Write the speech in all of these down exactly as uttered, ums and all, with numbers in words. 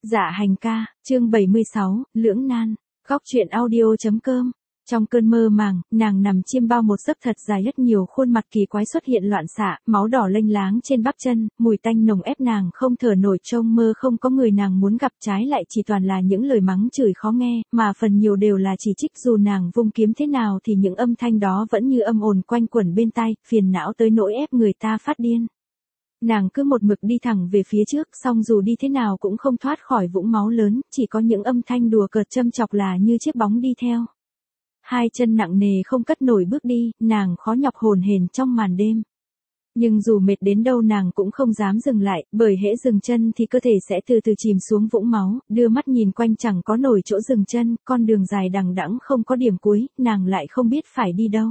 Dạ hành ca, chương bảy mươi sáu, lưỡng nan, góc truyện audio.com. Trong cơn mơ màng, nàng nằm chiêm bao một giấc thật dài, rất nhiều khuôn mặt kỳ quái xuất hiện loạn xạ, máu đỏ lênh láng trên bắp chân, mùi tanh nồng ép nàng không thở nổi. Trong mơ không có người nàng muốn gặp, trái lại chỉ toàn là những lời mắng chửi khó nghe, mà phần nhiều đều là chỉ trích. Dù nàng vung kiếm thế nào thì những âm thanh đó vẫn như âm ồn quanh quẩn bên tai, phiền não tới nỗi ép người ta phát điên. Nàng cứ một mực đi thẳng về phía trước, song dù đi thế nào cũng không thoát khỏi vũng máu lớn, chỉ có những âm thanh đùa cợt châm chọc là như chiếc bóng đi theo. Hai chân nặng nề không cất nổi bước đi, nàng khó nhọc hồn hển trong màn đêm. Nhưng dù mệt đến đâu nàng cũng không dám dừng lại, bởi hễ dừng chân thì cơ thể sẽ từ từ chìm xuống vũng máu. Đưa mắt nhìn quanh chẳng có nổi chỗ dừng chân, con đường dài đằng đẵng không có điểm cuối, nàng lại không biết phải đi đâu.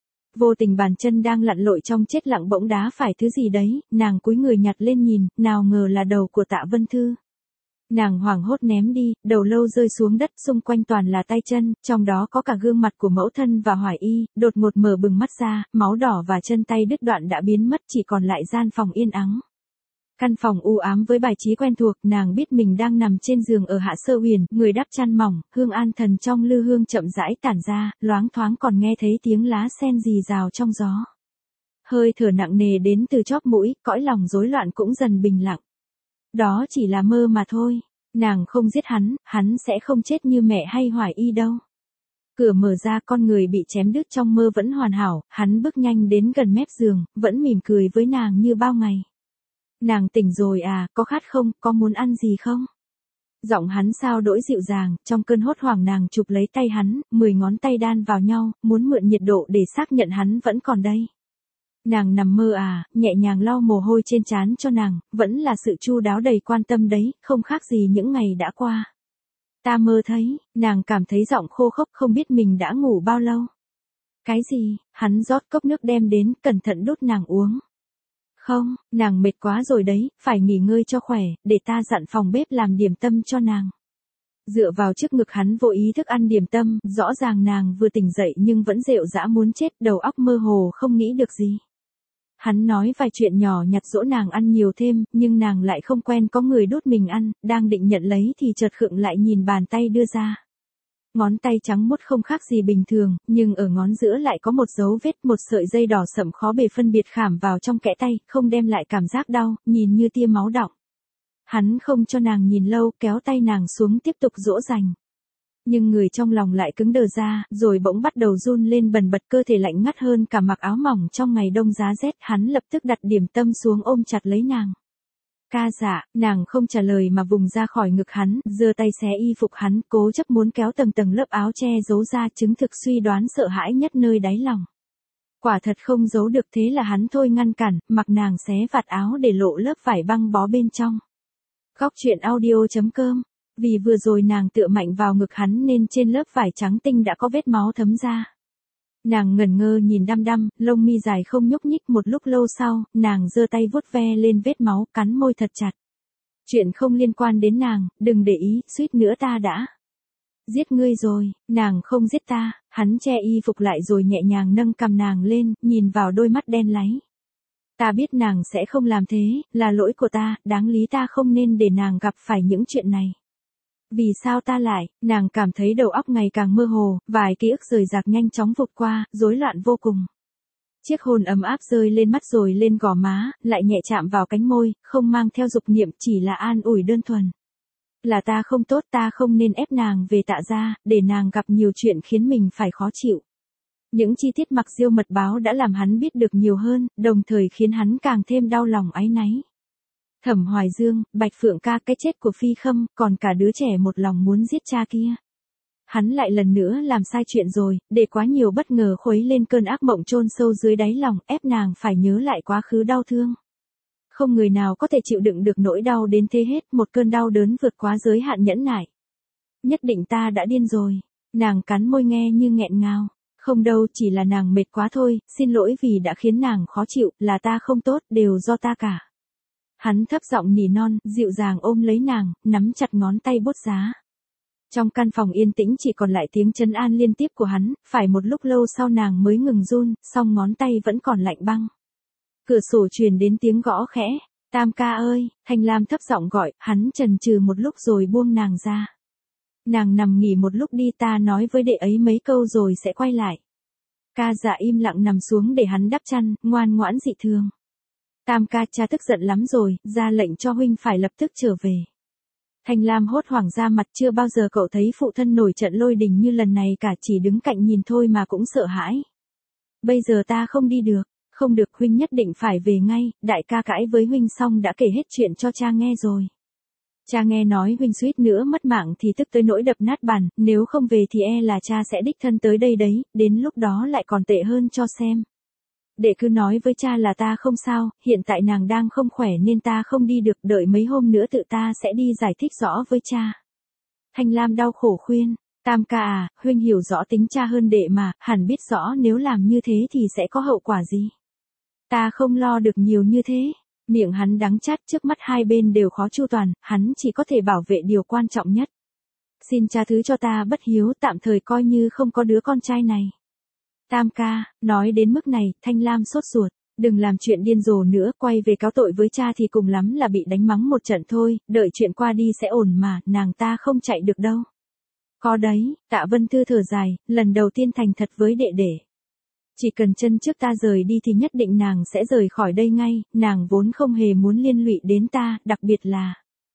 Vô tình bàn chân đang lặn lội trong chết lặng bỗng đá phải thứ gì đấy, nàng cúi người nhặt lên nhìn, nào ngờ là đầu của Tạ Vân Thư. Nàng hoảng hốt ném đi, đầu lâu rơi xuống đất, xung quanh toàn là tay chân, trong đó có cả gương mặt của mẫu thân và Hoài Y. Đột ngột mở bừng mắt ra, máu đỏ và chân tay đứt đoạn đã biến mất, chỉ còn lại gian phòng yên ắng. Căn phòng u ám với bài trí quen thuộc, nàng biết mình đang nằm trên giường ở Hạ Sơ Uyển, người đắp chăn mỏng, hương an thần trong lư hương chậm rãi tản ra, loáng thoáng còn nghe thấy tiếng lá sen rì rào trong gió. Hơi thở nặng nề đến từ chóp mũi, cõi lòng rối loạn cũng dần bình lặng. Đó chỉ là mơ mà thôi, nàng không giết hắn, hắn sẽ không chết như mẹ hay Hoài Y đâu. Cửa mở ra, con người bị chém đứt trong mơ vẫn hoàn hảo, hắn bước nhanh đến gần mép giường, vẫn mỉm cười với nàng như bao ngày. Nàng tỉnh rồi à, có khát không, có muốn ăn gì không? Giọng hắn sao đỗi dịu dàng, trong cơn hốt hoảng nàng chụp lấy tay hắn, mười ngón tay đan vào nhau, muốn mượn nhiệt độ để xác nhận hắn vẫn còn đây. Nàng nằm mơ à, nhẹ nhàng lau mồ hôi trên trán cho nàng, vẫn là sự chu đáo đầy quan tâm đấy, không khác gì những ngày đã qua. Ta mơ thấy, nàng cảm thấy giọng khô khốc, không biết mình đã ngủ bao lâu. Cái gì? Hắn rót cốc nước đem đến, cẩn thận đút nàng uống. Không, nàng mệt quá rồi đấy, phải nghỉ ngơi cho khỏe, để ta dặn phòng bếp làm điểm tâm cho nàng. Dựa vào trước ngực hắn vô ý thức ăn điểm tâm, rõ ràng nàng vừa tỉnh dậy nhưng vẫn rệu rã muốn chết, đầu óc mơ hồ không nghĩ được gì. Hắn nói vài chuyện nhỏ nhặt dỗ nàng ăn nhiều thêm, nhưng nàng lại không quen có người đút mình ăn, đang định nhận lấy thì chợt khựng lại nhìn bàn tay đưa ra. Ngón tay trắng muốt không khác gì bình thường, nhưng ở ngón giữa lại có một dấu vết, một sợi dây đỏ sẫm khó bề phân biệt khảm vào trong kẽ tay, không đem lại cảm giác đau, nhìn như tia máu đọng. Hắn không cho nàng nhìn lâu, kéo tay nàng xuống tiếp tục dỗ dành. Nhưng người trong lòng lại cứng đờ ra, rồi bỗng bắt đầu run lên bần bật, cơ thể lạnh ngắt hơn cả mặc áo mỏng trong ngày đông giá rét. Hắn lập tức đặt điểm tâm xuống ôm chặt lấy nàng. Ca dạ, nàng không trả lời mà vùng ra khỏi ngực hắn, giơ tay xé y phục hắn, cố chấp muốn kéo tầng tầng lớp áo che giấu ra, chứng thực suy đoán sợ hãi nhất nơi đáy lòng. Quả thật không giấu được, thế là hắn thôi ngăn cản, mặc nàng xé vạt áo để lộ lớp vải băng bó bên trong. Góc truyện audio.com. Vì vừa rồi nàng tựa mạnh vào ngực hắn nên trên lớp vải trắng tinh đã có vết máu thấm ra. Nàng ngẩn ngơ nhìn đăm đăm, lông mi dài không nhúc nhích. Một lúc lâu sau, nàng giơ tay vuốt ve lên vết máu, cắn môi thật chặt. Chuyện không liên quan đến nàng, đừng để ý, suýt nữa ta đã giết ngươi rồi. Nàng không giết ta. Hắn che y phục lại rồi nhẹ nhàng nâng cằm nàng lên, nhìn vào đôi mắt đen láy. Ta biết nàng sẽ không làm thế, là lỗi của ta, đáng lý ta không nên để nàng gặp phải những chuyện này. Vì sao ta lại? Nàng cảm thấy đầu óc ngày càng mơ hồ, vài ký ức rời rạc nhanh chóng vụt qua, rối loạn vô cùng. Chiếc hôn ấm áp rơi lên mắt rồi lên gò má, lại nhẹ chạm vào cánh môi, không mang theo dục niệm, chỉ là an ủi đơn thuần. Là ta không tốt, ta không nên ép nàng về Tạ gia, để nàng gặp nhiều chuyện khiến mình phải khó chịu. Những chi tiết mặc diêu mật báo đã làm hắn biết được nhiều hơn, đồng thời khiến hắn càng thêm đau lòng áy náy. Thẩm Hoài Dương, Bạch Phượng ca, cái chết của Phi Khâm, còn cả đứa trẻ một lòng muốn giết cha kia. Hắn lại lần nữa làm sai chuyện rồi, để quá nhiều bất ngờ khuấy lên cơn ác mộng chôn sâu dưới đáy lòng, ép nàng phải nhớ lại quá khứ đau thương. Không người nào có thể chịu đựng được nỗi đau đến thế hết, một cơn đau đớn vượt quá giới hạn nhẫn nại. Nhất định ta đã điên rồi. Nàng cắn môi nghe như nghẹn ngào. Không đâu, chỉ là nàng mệt quá thôi, xin lỗi vì đã khiến nàng khó chịu, là ta không tốt, đều do ta cả. Hắn thấp giọng nỉ non, dịu dàng ôm lấy nàng, nắm chặt ngón tay bút giá. Trong căn phòng yên tĩnh chỉ còn lại tiếng trấn an liên tiếp của hắn, phải một lúc lâu sau nàng mới ngừng run, song ngón tay vẫn còn lạnh băng. Cửa sổ truyền đến tiếng gõ khẽ. Tam ca ơi, Thanh Lam thấp giọng gọi, hắn chần chừ một lúc rồi buông nàng ra. Nàng nằm nghỉ một lúc đi, ta nói với đệ ấy mấy câu rồi sẽ quay lại. Ca Dạ im lặng nằm xuống để hắn đắp chăn, ngoan ngoãn dị thường. Tam ca, cha tức giận lắm rồi, ra lệnh cho huynh phải lập tức trở về. Thanh Lam hốt hoảng ra mặt, chưa bao giờ cậu thấy phụ thân nổi trận lôi đình như lần này cả, chỉ đứng cạnh nhìn thôi mà cũng sợ hãi. Bây giờ ta không đi được, không được, huynh nhất định phải về ngay, đại ca cãi với huynh xong đã kể hết chuyện cho cha nghe rồi. Cha nghe nói huynh suýt nữa mất mạng thì tức tới nỗi đập nát bàn, nếu không về thì e là cha sẽ đích thân tới đây đấy, đến lúc đó lại còn tệ hơn cho xem. Đệ cứ nói với cha là ta không sao, hiện tại nàng đang không khỏe nên ta không đi được, đợi mấy hôm nữa tự ta sẽ đi giải thích rõ với cha. Thanh Lam đau khổ khuyên, Tam ca à, huynh hiểu rõ tính cha hơn đệ mà, hẳn biết rõ nếu làm như thế thì sẽ có hậu quả gì. Ta không lo được nhiều như thế. Miệng hắn đắng chát, trước mắt hai bên đều khó chu toàn, hắn chỉ có thể bảo vệ điều quan trọng nhất. Xin cha thứ cho ta bất hiếu, tạm thời coi như không có đứa con trai này. Tam ca, nói đến mức này, Thanh Lam sốt ruột, đừng làm chuyện điên rồ nữa, quay về cáo tội với cha thì cùng lắm là bị đánh mắng một trận thôi, đợi chuyện qua đi sẽ ổn mà, nàng ta không chạy được đâu. Có đấy, Tạ Vân Thư thở dài, lần đầu tiên thành thật với đệ đệ. Chỉ cần chân trước ta rời đi thì nhất định nàng sẽ rời khỏi đây ngay, nàng vốn không hề muốn liên lụy đến ta, đặc biệt là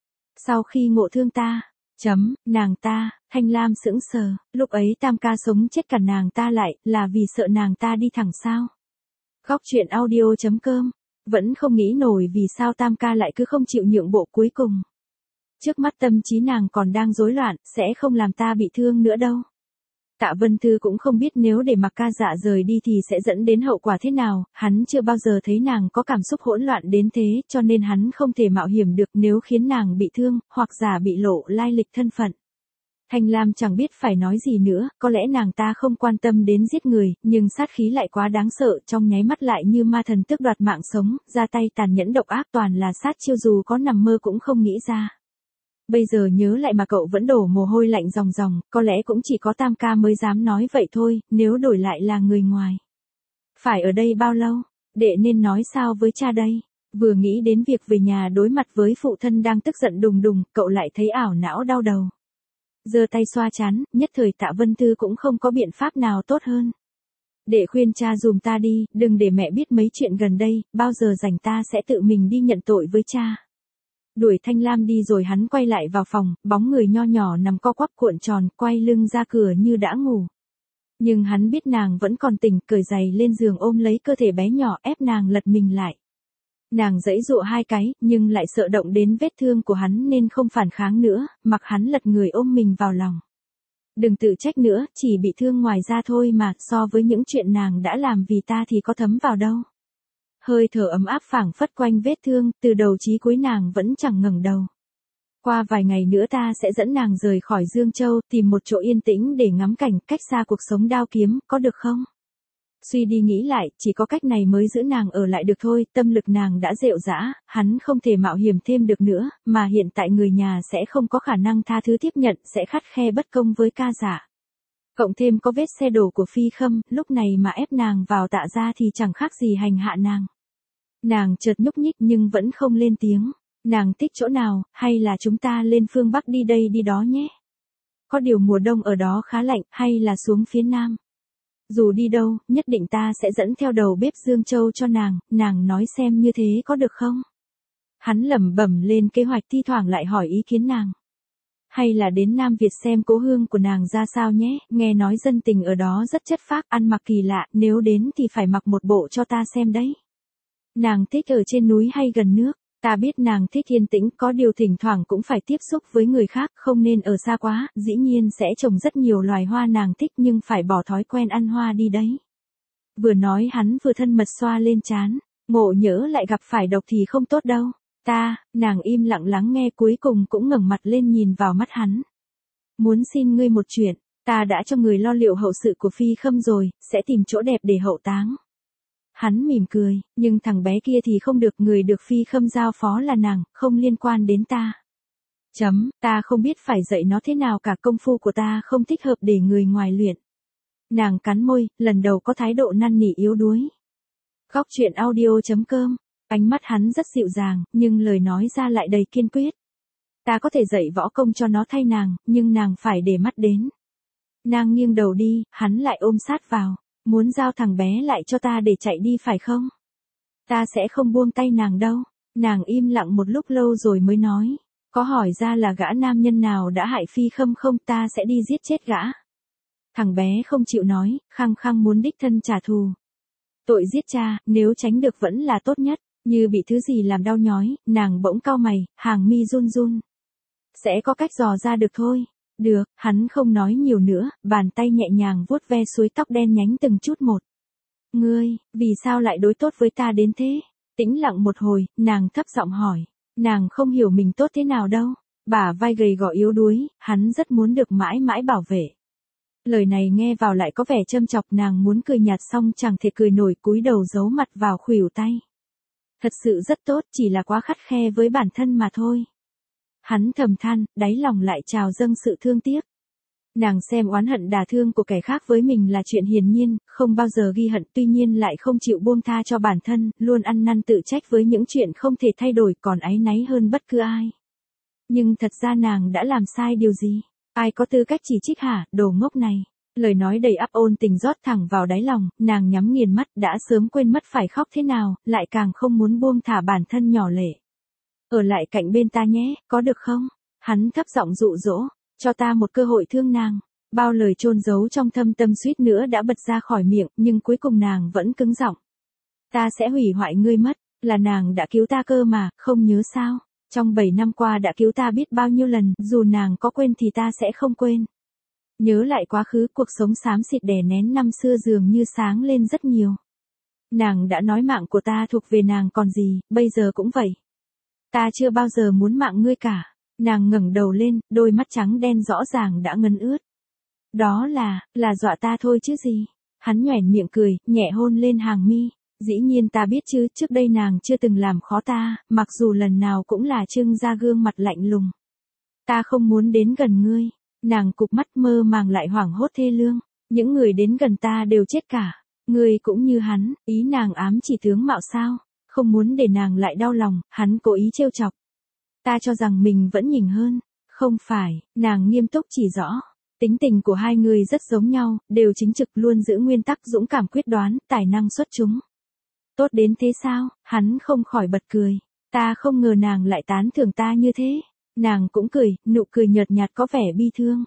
sau khi ngộ thương ta. Chấm, nàng ta, Thanh Lam sững sờ, lúc ấy Tam ca sống chết cả nàng ta lại, là vì sợ nàng ta đi thẳng sao. Góc truyện audio chấm com, vẫn không nghĩ nổi vì sao Tam ca lại cứ không chịu nhượng bộ cuối cùng. Trước mắt tâm trí nàng còn đang rối loạn, sẽ không làm ta bị thương nữa đâu. Tạ Vân Thư cũng không biết nếu để mặc Ca Dạ rời đi thì sẽ dẫn đến hậu quả thế nào, hắn chưa bao giờ thấy nàng có cảm xúc hỗn loạn đến thế, cho nên hắn không thể mạo hiểm được nếu khiến nàng bị thương, hoặc giả bị lộ lai lịch thân phận. Thanh Lam chẳng biết phải nói gì nữa, có lẽ nàng ta không quan tâm đến giết người, nhưng sát khí lại quá đáng sợ, trong nháy mắt lại như ma thần tước đoạt mạng sống, ra tay tàn nhẫn độc ác, toàn là sát chiêu dù có nằm mơ cũng không nghĩ ra. Bây giờ nhớ lại mà cậu vẫn đổ mồ hôi lạnh ròng ròng, có lẽ cũng chỉ có Tam ca mới dám nói vậy thôi, nếu đổi lại là người ngoài. Phải ở đây bao lâu? Đệ nên nói sao với cha đây? Vừa nghĩ đến việc về nhà đối mặt với phụ thân đang tức giận đùng đùng, cậu lại thấy ảo não đau đầu. Giơ tay xoa trán, nhất thời Tạ Vân Thư cũng không có biện pháp nào tốt hơn. Đệ khuyên cha dùm ta đi, đừng để mẹ biết mấy chuyện gần đây, bao giờ rảnh ta sẽ tự mình đi nhận tội với cha. Đuổi Thanh Lam đi rồi hắn quay lại vào phòng, bóng người nho nhỏ nằm co quắp cuộn tròn, quay lưng ra cửa như đã ngủ. Nhưng hắn biết nàng vẫn còn tỉnh, cởi giày lên giường ôm lấy cơ thể bé nhỏ ép nàng lật mình lại. Nàng giãy giụa hai cái, nhưng lại sợ động đến vết thương của hắn nên không phản kháng nữa, mặc hắn lật người ôm mình vào lòng. Đừng tự trách nữa, chỉ bị thương ngoài da thôi mà, so với những chuyện nàng đã làm vì ta thì có thấm vào đâu. Hơi thở ấm áp phảng phất quanh vết thương, từ đầu chí cuối nàng vẫn chẳng ngẩng đầu. Qua vài ngày nữa ta sẽ dẫn nàng rời khỏi Dương Châu, tìm một chỗ yên tĩnh để ngắm cảnh, cách xa cuộc sống đao kiếm, có được không? Suy đi nghĩ lại, chỉ có cách này mới giữ nàng ở lại được thôi, tâm lực nàng đã rệu rã, hắn không thể mạo hiểm thêm được nữa, mà hiện tại người nhà sẽ không có khả năng tha thứ tiếp nhận, sẽ khắt khe bất công với Ca Dạ. Cộng thêm có vết xe đổ của Phi Khâm, lúc này mà ép nàng vào Tạ gia thì chẳng khác gì hành hạ nàng. Nàng chợt nhúc nhích nhưng vẫn không lên tiếng. Nàng thích chỗ nào, hay là chúng ta lên phương Bắc đi đây đi đó nhé? Có điều mùa đông ở đó khá lạnh, hay là xuống phía Nam? Dù đi đâu, nhất định ta sẽ dẫn theo đầu bếp Dương Châu cho nàng, nàng nói xem như thế có được không? Hắn lẩm bẩm lên kế hoạch, thi thoảng lại hỏi ý kiến nàng. Hay là đến Nam Việt xem cố hương của nàng ra sao nhé, nghe nói dân tình ở đó rất chất phác, ăn mặc kỳ lạ, nếu đến thì phải mặc một bộ cho ta xem đấy. Nàng thích ở trên núi hay gần nước? Ta biết nàng thích yên tĩnh, có điều thỉnh thoảng cũng phải tiếp xúc với người khác, không nên ở xa quá, dĩ nhiên sẽ trồng rất nhiều loài hoa nàng thích nhưng phải bỏ thói quen ăn hoa đi đấy. Vừa nói hắn vừa thân mật xoa lên trán, ngộ nhỡ lại gặp phải độc thì không tốt đâu. Ta, nàng im lặng lắng nghe cuối cùng cũng ngẩng mặt lên nhìn vào mắt hắn. Muốn xin ngươi một chuyện, ta đã cho người lo liệu hậu sự của Phi Khâm rồi, sẽ tìm chỗ đẹp để hậu táng. Hắn mỉm cười, nhưng thằng bé kia thì không được, người được Phi Khâm giao phó là nàng, không liên quan đến ta. Chấm, ta không biết phải dạy nó thế nào cả, công phu của ta không thích hợp để người ngoài luyện. Nàng cắn môi, lần đầu có thái độ năn nỉ yếu đuối. Góc truyện audio chấm com Ánh mắt hắn rất dịu dàng, nhưng lời nói ra lại đầy kiên quyết. Ta có thể dạy võ công cho nó thay nàng, nhưng nàng phải để mắt đến. Nàng nghiêng đầu đi, hắn lại ôm sát vào. Muốn giao thằng bé lại cho ta để chạy đi phải không? Ta sẽ không buông tay nàng đâu. Nàng im lặng một lúc lâu rồi mới nói. Có hỏi ra là gã nam nhân nào đã hại Phi Khâm không, ta sẽ đi giết chết gã. Thằng bé không chịu nói, khăng khăng muốn đích thân trả thù. Tội giết cha, nếu tránh được vẫn là tốt nhất. Như bị thứ gì làm đau nhói, nàng bỗng cau mày, hàng mi run run. Sẽ có cách dò ra được thôi. Được, hắn không nói nhiều nữa, bàn tay nhẹ nhàng vuốt ve suối tóc đen nhánh từng chút một. Ngươi, vì sao lại đối tốt với ta đến thế? Tĩnh lặng một hồi, nàng thấp giọng hỏi. Nàng không hiểu mình tốt thế nào đâu. Bả vai gầy gò yếu đuối, hắn rất muốn được mãi mãi bảo vệ. Lời này nghe vào lại có vẻ châm chọc, nàng muốn cười nhạt xong chẳng thể cười nổi, cúi đầu giấu mặt vào khuỷu tay. Thật sự rất tốt, chỉ là quá khắt khe với bản thân mà thôi. Hắn thầm than, đáy lòng lại trào dâng sự thương tiếc. Nàng xem oán hận đả thương của kẻ khác với mình là chuyện hiển nhiên, không bao giờ ghi hận, tuy nhiên lại không chịu buông tha cho bản thân, luôn ăn năn tự trách với những chuyện không thể thay đổi, còn áy náy hơn bất cứ ai. Nhưng thật ra nàng đã làm sai điều gì? Ai có tư cách chỉ trích hả, đồ ngốc này? Lời nói đầy ắp ôn tình rót thẳng vào đáy lòng, nàng nhắm nghiền mắt, đã sớm quên mất phải khóc thế nào, lại càng không muốn buông thả bản thân nhỏ lệ. Ở lại cạnh bên ta nhé, có được không? Hắn thấp giọng dụ dỗ, cho ta một cơ hội thương nàng. Bao lời chôn giấu trong thâm tâm suýt nữa đã bật ra khỏi miệng, nhưng cuối cùng nàng vẫn cứng giọng. Ta sẽ hủy hoại ngươi mất, là nàng đã cứu ta cơ mà, không nhớ sao? Trong bảy năm qua đã cứu ta biết bao nhiêu lần, dù nàng có quên thì ta sẽ không quên. Nhớ lại quá khứ, cuộc sống xám xịt đè nén năm xưa dường như sáng lên rất nhiều. Nàng đã nói mạng của ta thuộc về nàng còn gì, bây giờ cũng vậy. Ta chưa bao giờ muốn mạng ngươi cả. Nàng ngẩng đầu lên, đôi mắt trắng đen rõ ràng đã ngấn ướt. Đó là, là dọa ta thôi chứ gì. Hắn nhoẻn miệng cười, nhẹ hôn lên hàng mi. Dĩ nhiên ta biết chứ, trước đây nàng chưa từng làm khó ta, mặc dù lần nào cũng là trưng ra gương mặt lạnh lùng. Ta không muốn đến gần ngươi. Nàng cụp mắt mơ màng lại hoảng hốt thê lương. Những người đến gần ta đều chết cả. Ngươi cũng như hắn, ý nàng ám chỉ tướng mạo sao. Không muốn để nàng lại đau lòng, hắn cố ý trêu chọc. Ta cho rằng mình vẫn nhỉnh hơn. Không phải, nàng nghiêm túc chỉ rõ. Tính tình của hai người rất giống nhau, đều chính trực, luôn giữ nguyên tắc, dũng cảm quyết đoán, tài năng xuất chúng. Tốt đến thế sao? Hắn không khỏi bật cười. Ta không ngờ nàng lại tán thưởng ta như thế. Nàng cũng cười, nụ cười nhợt nhạt có vẻ bi thương.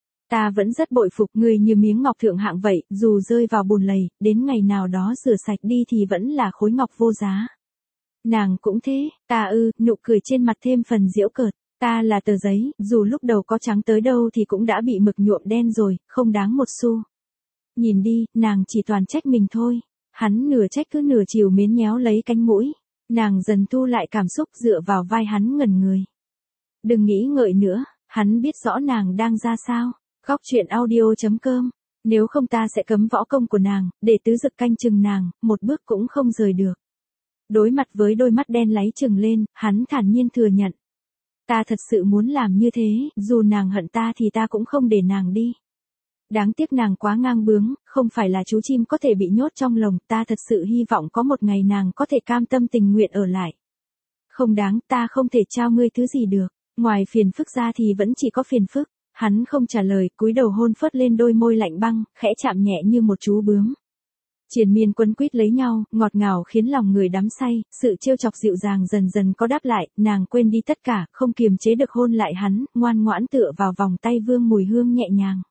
Ta vẫn rất bội phục người như miếng ngọc thượng hạng vậy, dù rơi vào bùn lầy, đến ngày nào đó rửa sạch đi thì vẫn là khối ngọc vô giá. Nàng cũng thế, ta ư, nụ cười trên mặt thêm phần giễu cợt. Ta là tờ giấy, dù lúc đầu có trắng tới đâu thì cũng đã bị mực nhuộm đen rồi, không đáng một xu. Nhìn đi, nàng chỉ toàn trách mình thôi. Hắn nửa trách cứ nửa chiều mến nhéo lấy cánh mũi. Nàng dần thu lại cảm xúc dựa vào vai hắn ngẩn người. Đừng nghĩ ngợi nữa, hắn biết rõ nàng đang ra sao. Góc truyện audio chấm com. Nếu không ta sẽ cấm võ công của nàng, để tứ dực canh chừng nàng, một bước cũng không rời được. Đối mặt với đôi mắt đen láy trừng lên, hắn thản nhiên thừa nhận. Ta thật sự muốn làm như thế, dù nàng hận ta thì ta cũng không để nàng đi. Đáng tiếc nàng quá ngang bướng, không phải là chú chim có thể bị nhốt trong lồng, ta thật sự hy vọng có một ngày nàng có thể cam tâm tình nguyện ở lại. Không đáng, ta không thể trao ngươi thứ gì được, ngoài phiền phức ra thì vẫn chỉ có phiền phức. Hắn không trả lời, cúi đầu hôn phớt lên đôi môi lạnh băng, khẽ chạm nhẹ như một chú bướm. Triền miên quấn quýt lấy nhau, ngọt ngào khiến lòng người đắm say, sự trêu chọc dịu dàng dần dần có đáp lại, nàng quên đi tất cả, không kiềm chế được hôn lại hắn, ngoan ngoãn tựa vào vòng tay vương mùi hương nhẹ nhàng.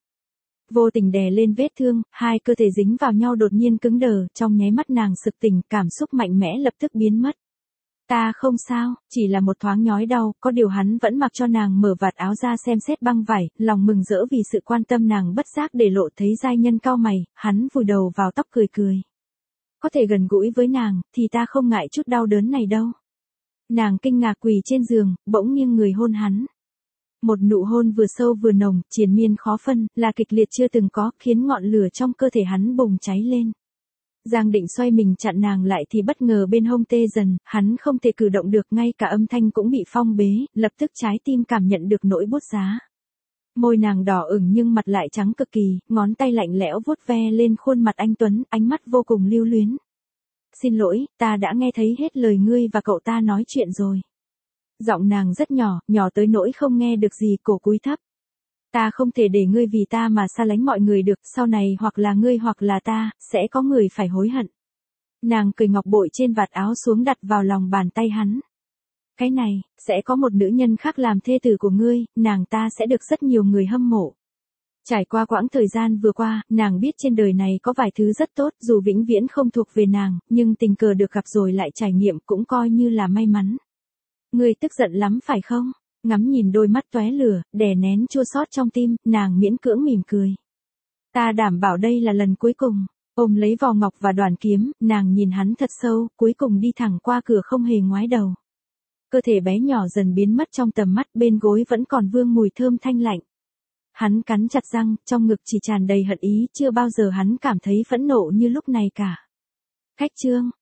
Vô tình đè lên vết thương, hai cơ thể dính vào nhau đột nhiên cứng đờ, trong nháy mắt nàng sực tỉnh, cảm xúc mạnh mẽ lập tức biến mất. Ta không sao, chỉ là một thoáng nhói đau, có điều hắn vẫn mặc cho nàng mở vạt áo ra xem xét băng vải, lòng mừng rỡ vì sự quan tâm nàng bất giác để lộ thấy giai nhân cau mày, hắn vùi đầu vào tóc cười cười. Có thể gần gũi với nàng, thì ta không ngại chút đau đớn này đâu. Nàng kinh ngạc quỳ trên giường, bỗng nghiêng người hôn hắn. Một nụ hôn vừa sâu vừa nồng, triền miên khó phân, là kịch liệt chưa từng có, khiến ngọn lửa trong cơ thể hắn bùng cháy lên. Giang định xoay mình chặn nàng lại thì bất ngờ bên hông tê dần, hắn không thể cử động được, ngay cả âm thanh cũng bị phong bế, lập tức trái tim cảm nhận được nỗi buốt giá. Môi nàng đỏ ửng nhưng mặt lại trắng cực kỳ, ngón tay lạnh lẽo vuốt ve lên khuôn mặt anh tuấn, ánh mắt vô cùng lưu luyến. xin lỗi, ta đã nghe thấy hết lời ngươi và cậu ta nói chuyện rồi. Giọng nàng rất nhỏ, nhỏ tới nỗi không nghe được gì, cổ cúi thấp. Ta không thể để ngươi vì ta mà xa lánh mọi người được, sau này hoặc là ngươi hoặc là ta, sẽ có người phải hối hận. Nàng cởi ngọc bội trên vạt áo xuống đặt vào lòng bàn tay hắn. Cái này, sẽ có một nữ nhân khác làm thê tử của ngươi, nàng ta sẽ được rất nhiều người hâm mộ. Trải qua quãng thời gian vừa qua, nàng biết trên đời này có vài thứ rất tốt, dù vĩnh viễn không thuộc về nàng, nhưng tình cờ được gặp rồi lại trải nghiệm cũng coi như là may mắn. Ngươi tức giận lắm phải không? Ngắm nhìn đôi mắt tóe lửa, đè nén chua xót trong tim, nàng miễn cưỡng mỉm cười. Ta đảm bảo đây là lần cuối cùng. Ôm lấy vò ngọc và đoàn kiếm, nàng nhìn hắn thật sâu, cuối cùng đi thẳng qua cửa không hề ngoái đầu. Cơ thể bé nhỏ dần biến mất trong tầm mắt, bên gối vẫn còn vương mùi thơm thanh lạnh. Hắn cắn chặt răng, trong ngực chỉ tràn đầy hận ý, chưa bao giờ hắn cảm thấy phẫn nộ như lúc này cả. Khách trương,